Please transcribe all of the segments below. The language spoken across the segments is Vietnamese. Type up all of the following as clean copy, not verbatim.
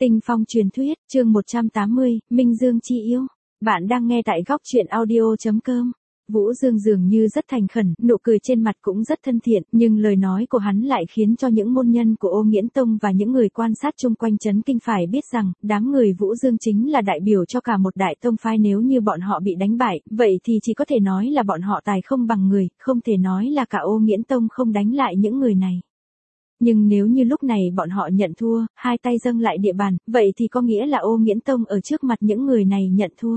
Tinh Phong truyền thuyết, chương 180, Minh Dương chi yêu. Bạn đang nghe tại góc truyện audio.com. Vũ Dương dường như rất thành khẩn, nụ cười trên mặt cũng rất thân thiện, nhưng lời nói của hắn lại khiến cho những môn nhân của Ô Nghiễn Tông và những người quan sát chung quanh chấn kinh phải biết rằng, đám người Vũ Dương chính là đại biểu cho cả một đại tông phái. Nếu như bọn họ bị đánh bại, vậy thì chỉ có thể nói là bọn họ tài không bằng người, không thể nói là cả Ô Nghiễn Tông không đánh lại những người này. Nhưng nếu như lúc này bọn họ nhận thua, hai tay dâng lại địa bàn, vậy thì có nghĩa là Ô Nghiễn Tông ở trước mặt những người này nhận thua.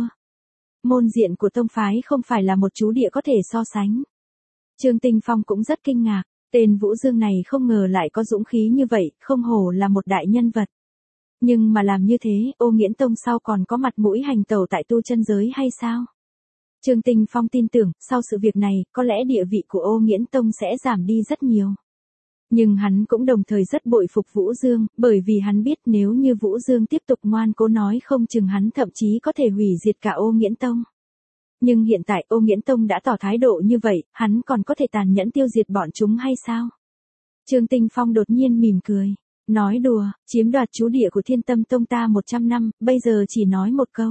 Môn diện của tông phái không phải là một chú địa có thể so sánh. Trương Tinh Phong cũng rất kinh ngạc, tên Vũ Dương này không ngờ lại có dũng khí như vậy, không hổ là một đại nhân vật. Nhưng mà làm như thế, Ô Nghiễn Tông sau còn có mặt mũi hành tẩu tại tu chân giới hay sao? Trương Tinh Phong tin tưởng, sau sự việc này, có lẽ địa vị của Ô Nghiễn Tông sẽ giảm đi rất nhiều. Nhưng hắn cũng đồng thời rất bội phục Vũ Dương, bởi vì hắn biết nếu như Vũ Dương tiếp tục ngoan cố nói không chừng hắn thậm chí có thể hủy diệt cả Ô Nghiễn Tông. Nhưng hiện tại Ô Nghiễn Tông đã tỏ thái độ như vậy, hắn còn có thể tàn nhẫn tiêu diệt bọn chúng hay sao? Trương Tinh Phong đột nhiên mỉm cười, nói đùa, chiếm đoạt chú địa của Thiên Tâm Tông ta 100 năm, bây giờ chỉ nói một câu.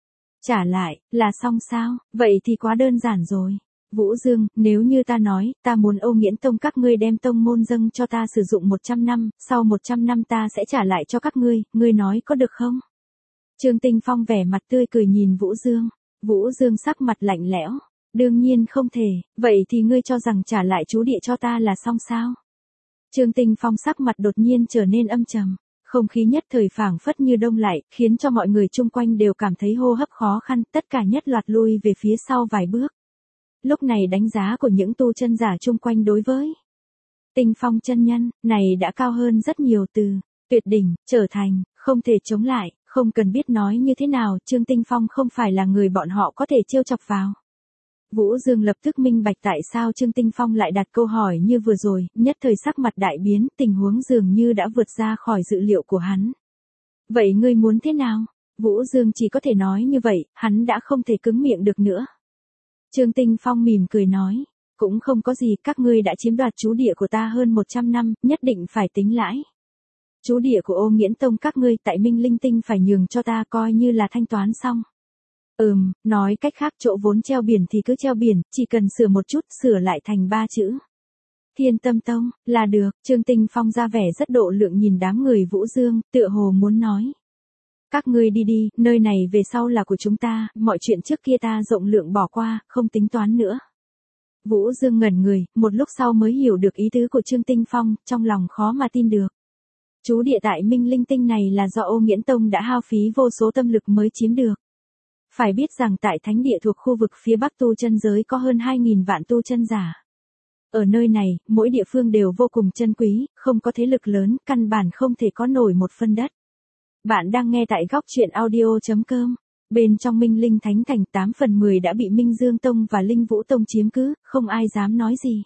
Trả lại, là xong sao, vậy thì quá đơn giản rồi. Vũ Dương, nếu như ta nói, ta muốn Ô Nghiễn Tông các ngươi đem tông môn dâng cho ta sử dụng 100 năm, sau 100 năm ta sẽ trả lại cho các ngươi nói có được không? Trương Tinh Phong vẻ mặt tươi cười nhìn Vũ Dương. Vũ Dương sắc mặt lạnh lẽo. Đương nhiên không thể, vậy thì ngươi cho rằng trả lại chú địa cho ta là xong sao? Trương Tinh Phong sắc mặt đột nhiên trở nên âm trầm. Không khí nhất thời phảng phất như đông lại, khiến cho mọi người chung quanh đều cảm thấy hô hấp khó khăn, tất cả nhất loạt lui về phía sau vài bước. Lúc này đánh giá của những tu chân giả chung quanh đối với Tinh Phong chân nhân, này đã cao hơn rất nhiều từ tuyệt đỉnh, trở thành, không thể chống lại, không cần biết nói như thế nào, Trương Tinh Phong không phải là người bọn họ có thể trêu chọc vào. Vũ Dương lập tức minh bạch tại sao Trương Tinh Phong lại đặt câu hỏi như vừa rồi, nhất thời sắc mặt đại biến, tình huống dường như đã vượt ra khỏi dự liệu của hắn. Vậy ngươi muốn thế nào? Vũ Dương chỉ có thể nói như vậy, hắn đã không thể cứng miệng được nữa. Trương Tinh Phong mỉm cười nói, cũng không có gì, các ngươi đã chiếm đoạt chú địa của ta hơn 100 năm, nhất định phải tính lãi. Chú địa của Ô Nghiễn Tông các ngươi tại Minh Linh Tinh phải nhường cho ta coi như là thanh toán xong. Nói cách khác chỗ vốn treo biển thì cứ treo biển, chỉ cần sửa một chút, sửa lại thành 3 chữ. Thiên Tâm Tông, là được, Trương Tinh Phong ra vẻ rất độ lượng nhìn đám người Vũ Dương, tựa hồ muốn nói. Các ngươi đi đi, nơi này về sau là của chúng ta, mọi chuyện trước kia ta rộng lượng bỏ qua, không tính toán nữa. Vũ Dương ngẩn người, một lúc sau mới hiểu được ý tứ của Trương Tinh Phong, trong lòng khó mà tin được. Chú địa tại Minh Linh Tinh này là do Ô Nghiễn Tông đã hao phí vô số tâm lực mới chiếm được. Phải biết rằng tại thánh địa thuộc khu vực phía Bắc tu chân giới có hơn 2.000 vạn tu chân giả. Ở nơi này, mỗi địa phương đều vô cùng chân quý, không có thế lực lớn, căn bản không thể có nổi một phân đất. Bạn đang nghe tại góc truyện audio.com. Bên trong Minh Linh Thánh Thành 8 phần 10 đã bị Minh Dương Tông và Linh Vũ Tông chiếm cứ, không ai dám nói gì.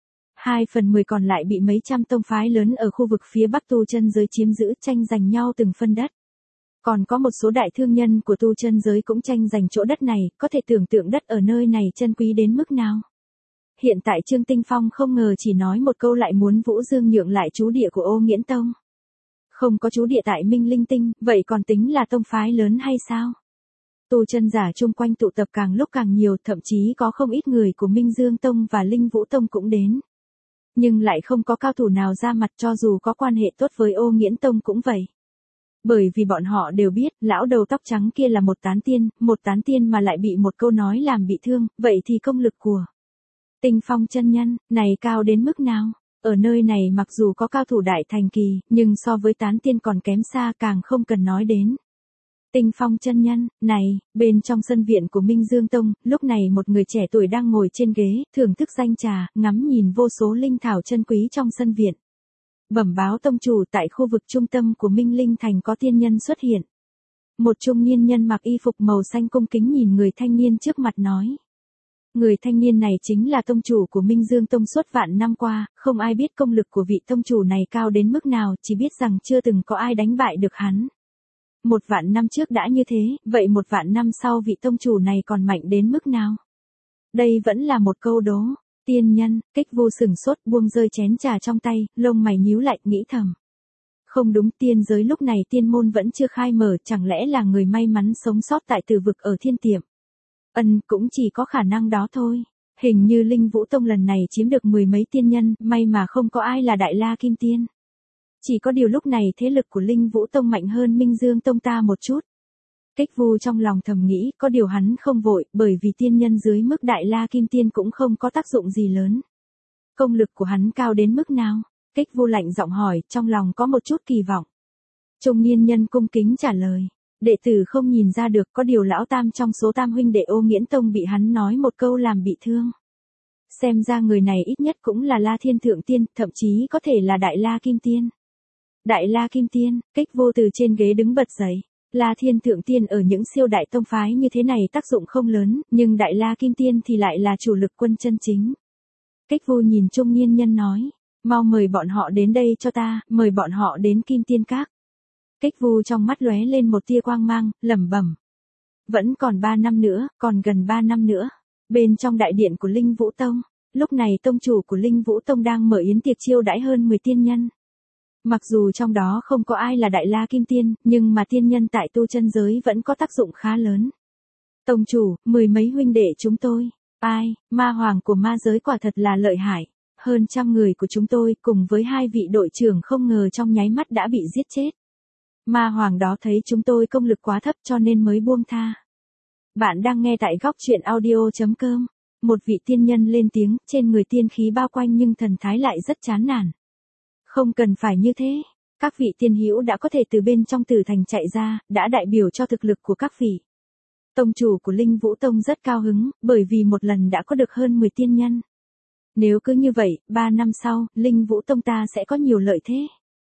2 phần 10 còn lại bị mấy trăm tông phái lớn ở khu vực phía Bắc tu chân giới chiếm giữ, tranh giành nhau từng phân đất. Còn có một số đại thương nhân của tu chân giới cũng tranh giành chỗ đất này, có thể tưởng tượng đất ở nơi này chân quý đến mức nào. Hiện tại Trương Tinh Phong không ngờ chỉ nói một câu lại muốn Vũ Dương nhượng lại chú địa của Ô Nghiễn Tông. Không có chú địa tại Minh Linh Tinh, vậy còn tính là tông phái lớn hay sao? Tu chân giả chung quanh tụ tập càng lúc càng nhiều, thậm chí có không ít người của Minh Dương Tông và Linh Vũ Tông cũng đến. Nhưng lại không có cao thủ nào ra mặt, cho dù có quan hệ tốt với Ô Nghiễn Tông cũng vậy. Bởi vì bọn họ đều biết, lão đầu tóc trắng kia là một tán tiên mà lại bị một câu nói làm bị thương, vậy thì công lực của Tinh Phong chân nhân, này cao đến mức nào? Ở nơi này mặc dù có cao thủ đại thành kỳ, nhưng so với tán tiên còn kém xa, càng không cần nói đến. Tinh Phong chân nhân, này, bên trong sân viện của Minh Dương Tông, lúc này một người trẻ tuổi đang ngồi trên ghế, thưởng thức danh trà, ngắm nhìn vô số linh thảo chân quý trong sân viện. Bẩm báo tông chủ, tại khu vực trung tâm của Minh Linh Thành có tiên nhân xuất hiện. Một trung niên nhân mặc y phục màu xanh cung kính nhìn người thanh niên trước mặt nói. Người thanh niên này chính là tông chủ của Minh Dương Tông suốt vạn năm qua, không ai biết công lực của vị tông chủ này cao đến mức nào, chỉ biết rằng chưa từng có ai đánh bại được hắn. 1 vạn năm trước đã như thế, vậy 1 vạn năm sau vị tông chủ này còn mạnh đến mức nào? Đây vẫn là một câu đố. Tiên nhân, Kích Vu sửng sốt buông rơi chén trà trong tay, lông mày nhíu lại, nghĩ thầm. Không đúng, tiên giới lúc này tiên môn vẫn chưa khai mở, chẳng lẽ là người may mắn sống sót tại Tử vực ở thiên tiệm. Cũng chỉ có khả năng đó thôi. Hình như Linh Vũ Tông lần này chiếm được 10 mấy tiên nhân, may mà không có ai là Đại La Kim Tiên. Chỉ có điều lúc này thế lực của Linh Vũ Tông mạnh hơn Minh Dương Tông ta một chút. Kích Vu trong lòng thầm nghĩ, có điều hắn không vội, bởi vì tiên nhân dưới mức Đại La Kim Tiên cũng không có tác dụng gì lớn. Công lực của hắn cao đến mức nào? Kích Vu lạnh giọng hỏi, trong lòng có một chút kỳ vọng. Trung niên nhân cung kính trả lời. Đệ tử không nhìn ra được, có điều lão tam trong số tam huynh đệ Ô Nghiễn Tông bị hắn nói một câu làm bị thương. Xem ra người này ít nhất cũng là La Thiên Thượng Tiên, thậm chí có thể là Đại La Kim Tiên. Đại La Kim Tiên, Kích Vô từ trên ghế đứng bật dậy. La Thiên Thượng Tiên ở những siêu đại tông phái như thế này tác dụng không lớn, nhưng Đại La Kim Tiên thì lại là chủ lực quân chân chính. Kích Vô nhìn trung niên nhân nói, mau mời bọn họ đến đây cho ta, mời bọn họ đến Kim Tiên Các. Kích Vu trong mắt lóe lên một tia quang mang, lẩm bẩm. Vẫn còn 3 năm nữa, còn gần 3 năm nữa. Bên trong đại điện của Linh Vũ Tông, lúc này tông chủ của Linh Vũ Tông đang mở yến tiệc chiêu đãi hơn 10 tiên nhân. Mặc dù trong đó không có ai là Đại La Kim Tiên, nhưng mà tiên nhân tại tu chân giới vẫn có tác dụng khá lớn. Tông chủ, 10 mấy huynh đệ chúng tôi. Ai, ma hoàng của ma giới quả thật là lợi hại. Hơn 100 người của chúng tôi cùng với 2 vị đội trưởng không ngờ trong nháy mắt đã bị giết chết. Ma hoàng đó thấy chúng tôi công lực quá thấp cho nên mới buông tha. Bạn đang nghe tại góc truyện audio.com. Một vị tiên nhân lên tiếng, trên người tiên khí bao quanh nhưng thần thái lại rất chán nản. Không cần phải như thế. Các vị tiên hữu đã có thể từ bên trong tử thành chạy ra, đã đại biểu cho thực lực của các vị. Tông chủ của Linh Vũ Tông rất cao hứng, bởi vì một lần đã có được hơn 10 tiên nhân. Nếu cứ như vậy, 3 năm sau, Linh Vũ Tông ta sẽ có nhiều lợi thế.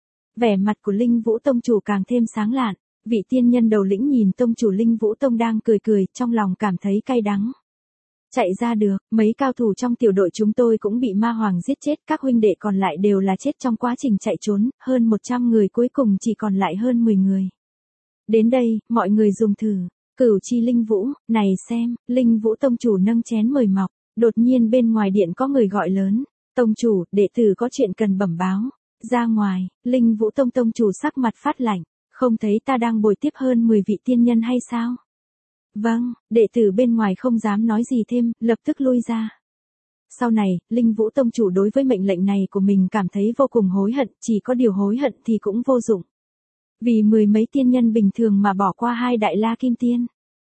Vẻ mặt của Linh Vũ Tông chủ càng thêm sáng lạn, vị tiên nhân đầu lĩnh nhìn tông chủ Linh Vũ Tông đang cười cười, trong lòng cảm thấy cay đắng. Chạy ra được, mấy cao thủ trong tiểu đội chúng tôi cũng bị ma hoàng giết chết, các huynh đệ còn lại đều là chết trong quá trình chạy trốn, hơn 100 người cuối cùng chỉ còn lại hơn 10 người. Đến đây, mọi người dùng thử, Cửu Chi Linh Vũ, này xem, Linh Vũ Tông chủ nâng chén mời mọc, đột nhiên bên ngoài điện có người gọi lớn, tông chủ, đệ tử có chuyện cần bẩm báo. Ra ngoài, Linh Vũ Tông tông chủ sắc mặt phát lạnh, không thấy ta đang bồi tiếp hơn 10 vị tiên nhân hay sao? Vâng, đệ tử bên ngoài không dám nói gì thêm, lập tức lui ra. Sau này, Linh Vũ Tông chủ đối với mệnh lệnh này của mình cảm thấy vô cùng hối hận, chỉ có điều hối hận thì cũng vô dụng. Vì 10 mấy tiên nhân bình thường mà bỏ qua 2 Đại La Kim Tiên.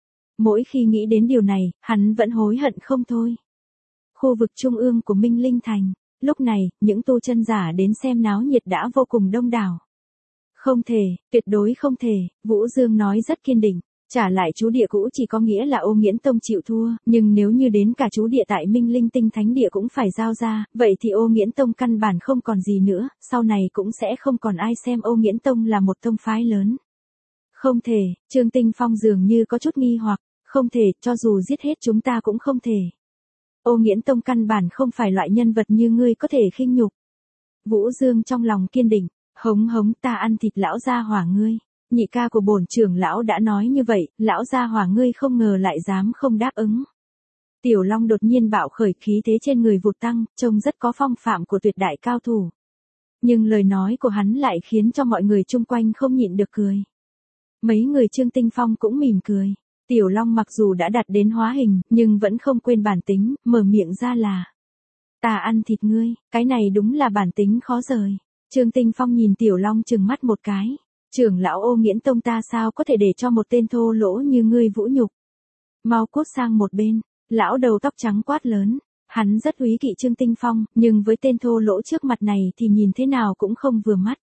Mỗi khi nghĩ đến điều này, hắn vẫn hối hận không thôi. Khu vực trung ương của Minh Linh Thành. Lúc này, những tu chân giả đến xem náo nhiệt đã vô cùng đông đảo. Không thể, tuyệt đối không thể, Vũ Dương nói rất kiên định. Trả lại chú địa cũ chỉ có nghĩa là Ô Nghiễn Tông chịu thua, nhưng nếu như đến cả chú địa tại Minh Linh Tinh Thánh Địa cũng phải giao ra, vậy thì Ô Nghiễn Tông căn bản không còn gì nữa, sau này cũng sẽ không còn ai xem Ô Nghiễn Tông là một tông phái lớn. Không thể, Trương Tinh Phong dường như có chút nghi hoặc, không thể, cho dù giết hết chúng ta cũng không thể. Ô Nghiễn Tông căn bản không phải loại nhân vật như ngươi có thể khinh nhục. Vũ Dương trong lòng kiên định, hống hống ta ăn thịt lão gia hỏa ngươi. Nhị ca của bổn trưởng lão đã nói như vậy, lão gia hỏa ngươi không ngờ lại dám không đáp ứng. Tiểu Long đột nhiên bạo khởi khí thế trên người vụt tăng, trông rất có phong phạm của tuyệt đại cao thủ. Nhưng lời nói của hắn lại khiến cho mọi người chung quanh không nhịn được cười. Mấy người Trương Tinh Phong cũng mỉm cười. Tiểu Long mặc dù đã đạt đến hóa hình, nhưng vẫn không quên bản tính, mở miệng ra là. Ta ăn thịt ngươi, cái này đúng là bản tính khó rời. Trương Tinh Phong nhìn Tiểu Long trừng mắt một cái. Trưởng lão Ô Nghiễn Tông ta sao có thể để cho một tên thô lỗ như ngươi vũ nhục. Mau cút sang một bên, lão đầu tóc trắng quát lớn. Hắn rất úy kỵ Trương Tinh Phong, nhưng với tên thô lỗ trước mặt này thì nhìn thế nào cũng không vừa mắt.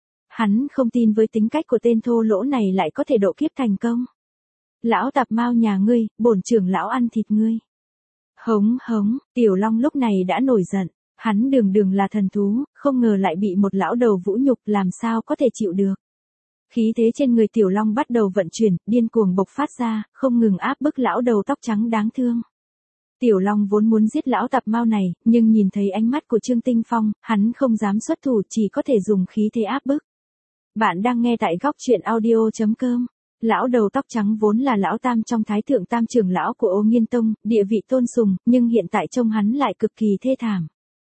Hắn không tin với tính cách của tên thô lỗ này lại có thể độ kiếp thành công. Lão tạp mao nhà ngươi, bổn trưởng lão ăn thịt ngươi. Hống hống, Tiểu Long lúc này đã nổi giận, hắn đường đường là thần thú, không ngờ lại bị một lão đầu vũ nhục, làm sao có thể chịu được. Khí thế trên người Tiểu Long bắt đầu vận chuyển, điên cuồng bộc phát ra, không ngừng áp bức lão đầu tóc trắng đáng thương. Tiểu Long vốn muốn giết lão tạp mao này, nhưng nhìn thấy ánh mắt của Trương Tinh Phong, hắn không dám xuất thủ, chỉ có thể dùng khí thế áp bức. Bạn đang nghe tại góc truyện audio.com. Lão đầu tóc trắng vốn là lão tam trong thái thượng tam trưởng lão của Ô Nghiên Tông, địa vị tôn sùng, nhưng hiện tại trông hắn lại cực kỳ thê thảm.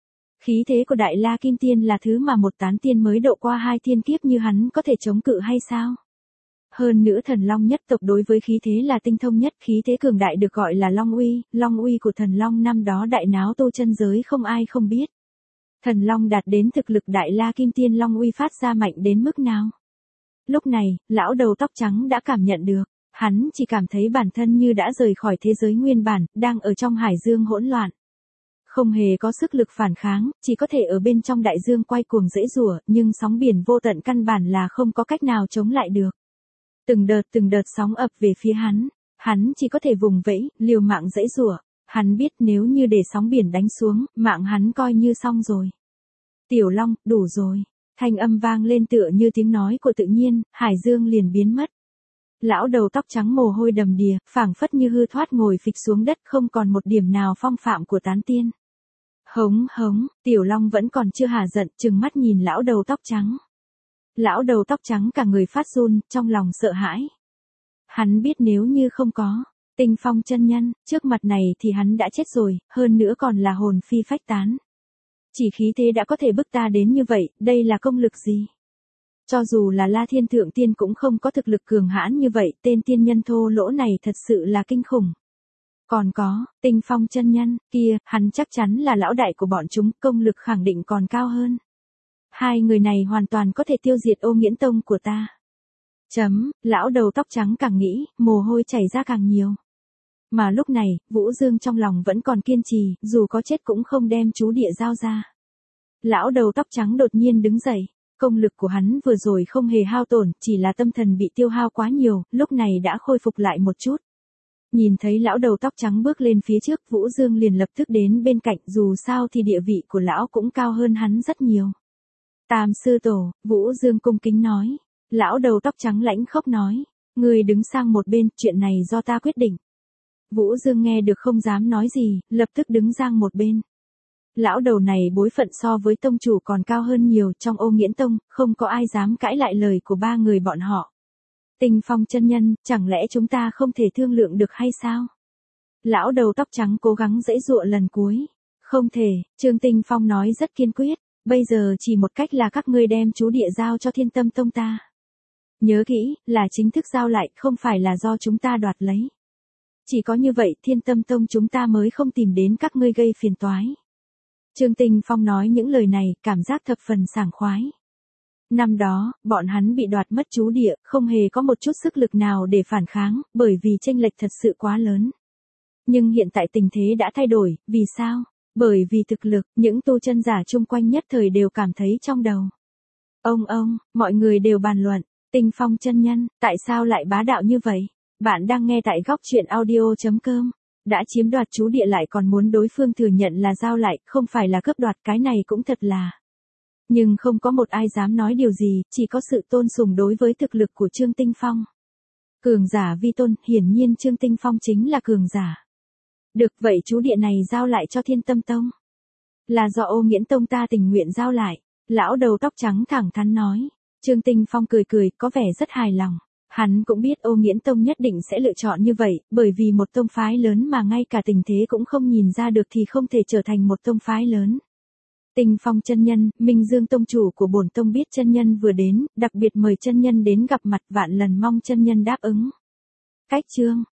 Khí thế của Đại La Kim Tiên là thứ mà một tán tiên mới độ qua 2 thiên kiếp như hắn có thể chống cự hay sao? Hơn nữa thần long nhất tộc đối với khí thế là tinh thông nhất, khí thế cường đại được gọi là long uy của thần long năm đó đại náo tu chân giới không ai không biết. Thần long đạt đến thực lực Đại La Kim Tiên long uy phát ra mạnh đến mức nào? Lúc này, lão đầu tóc trắng đã cảm nhận được, hắn chỉ cảm thấy bản thân như đã rời khỏi thế giới nguyên bản, đang ở trong hải dương hỗn loạn. Không hề có sức lực phản kháng, chỉ có thể ở bên trong đại dương quay cuồng giãy giụa, nhưng sóng biển vô tận căn bản là không có cách nào chống lại được. Từng đợt sóng ập về phía hắn chỉ có thể vùng vẫy, liều mạng giãy giụa, hắn biết nếu như để sóng biển đánh xuống, mạng hắn coi như xong rồi. Tiểu Long, đủ rồi. Thanh âm vang lên tựa như tiếng nói của tự nhiên, hải dương liền biến mất. Lão đầu tóc trắng mồ hôi đầm đìa, phảng phất như hư thoát ngồi phịch xuống đất, không còn một điểm nào phong phạm của tán tiên. Hống, Tiểu Long vẫn còn chưa hả giận, trừng mắt nhìn lão đầu tóc trắng. Lão đầu tóc trắng cả người phát run, trong lòng sợ hãi. Hắn biết nếu như không có Tinh Phong chân nhân trước mặt này thì hắn đã chết rồi, hơn nữa còn là hồn phi phách tán. Chỉ khí thế đã có thể bức ta đến như vậy, đây là công lực gì? Cho dù là La Thiên Thượng Tiên cũng không có thực lực cường hãn như vậy, tên tiên nhân thô lỗ này thật sự là kinh khủng. Còn có, Tinh Phong chân nhân, kia, hắn chắc chắn là lão đại của bọn chúng, công lực khẳng định còn cao hơn. Hai người này hoàn toàn có thể tiêu diệt Ô Nghiễn Tông của ta. Lão đầu tóc trắng càng nghĩ, mồ hôi chảy ra càng nhiều. Mà lúc này, Vũ Dương trong lòng vẫn còn kiên trì, dù có chết cũng không đem chú địa giao ra. Lão đầu tóc trắng đột nhiên đứng dậy, công lực của hắn vừa rồi không hề hao tổn, chỉ là tâm thần bị tiêu hao quá nhiều, lúc này đã khôi phục lại một chút. Nhìn thấy lão đầu tóc trắng bước lên phía trước, Vũ Dương liền lập tức đến bên cạnh, dù sao thì địa vị của lão cũng cao hơn hắn rất nhiều. Tam sư tổ, Vũ Dương cung kính nói. Lão đầu tóc trắng lãnh khốc nói, ngươi đứng sang một bên, chuyện này do ta quyết định. Vũ Dương nghe được không dám nói gì, lập tức đứng sang một bên. Lão đầu này bối phận so với tông chủ còn cao hơn nhiều, trong Ô Nghiễn Tông, không có ai dám cãi lại lời của ba người bọn họ. Tinh Phong chân nhân, chẳng lẽ chúng ta không thể thương lượng được hay sao? Lão đầu tóc trắng cố gắng giãy giụa lần cuối. Không thể, Trương Tinh Phong nói rất kiên quyết, bây giờ chỉ một cách là các ngươi đem chú địa giao cho Thiên Tâm Tông ta. Nhớ kỹ, là chính thức giao lại, không phải là do chúng ta đoạt lấy. Chỉ có như vậy Thiên Tâm Tông chúng ta mới không tìm đến các ngươi gây phiền toái. Trương Tinh Phong nói những lời này, cảm giác thập phần sảng khoái. Năm đó, bọn hắn bị đoạt mất chú địa, không hề có một chút sức lực nào để phản kháng, bởi vì chênh lệch thật sự quá lớn. Nhưng hiện tại tình thế đã thay đổi, vì sao? Bởi vì thực lực, những tu chân giả chung quanh nhất thời đều cảm thấy trong đầu. Mọi người đều bàn luận, Tinh Phong chân nhân, tại sao lại bá đạo như vậy? Bạn đang nghe tại góc truyện audio.com. Đã chiếm đoạt chú địa lại còn muốn đối phương thừa nhận là giao lại, không phải là cướp đoạt, cái này cũng thật là. Nhưng không có một ai dám nói điều gì, chỉ có sự tôn sùng đối với thực lực của Trương Tinh Phong. Cường giả vi tôn, hiển nhiên Trương Tinh Phong chính là cường giả. Được, vậy chú địa này giao lại cho Thiên Tâm Tông. Là do Ô Nghiễn Tông ta tình nguyện giao lại. Lão đầu tóc trắng thẳng thắn nói. Trương Tinh Phong cười, có vẻ rất hài lòng. Hắn cũng biết Ô Nghiễn Tông nhất định sẽ lựa chọn như vậy, bởi vì một tông phái lớn mà ngay cả tình thế cũng không nhìn ra được thì không thể trở thành một tông phái lớn. Tinh Phong chân nhân, Minh Dương tông chủ của bổn tông biết chân nhân vừa đến, đặc biệt mời chân nhân đến gặp mặt, vạn lần mong chân nhân đáp ứng. Cách chương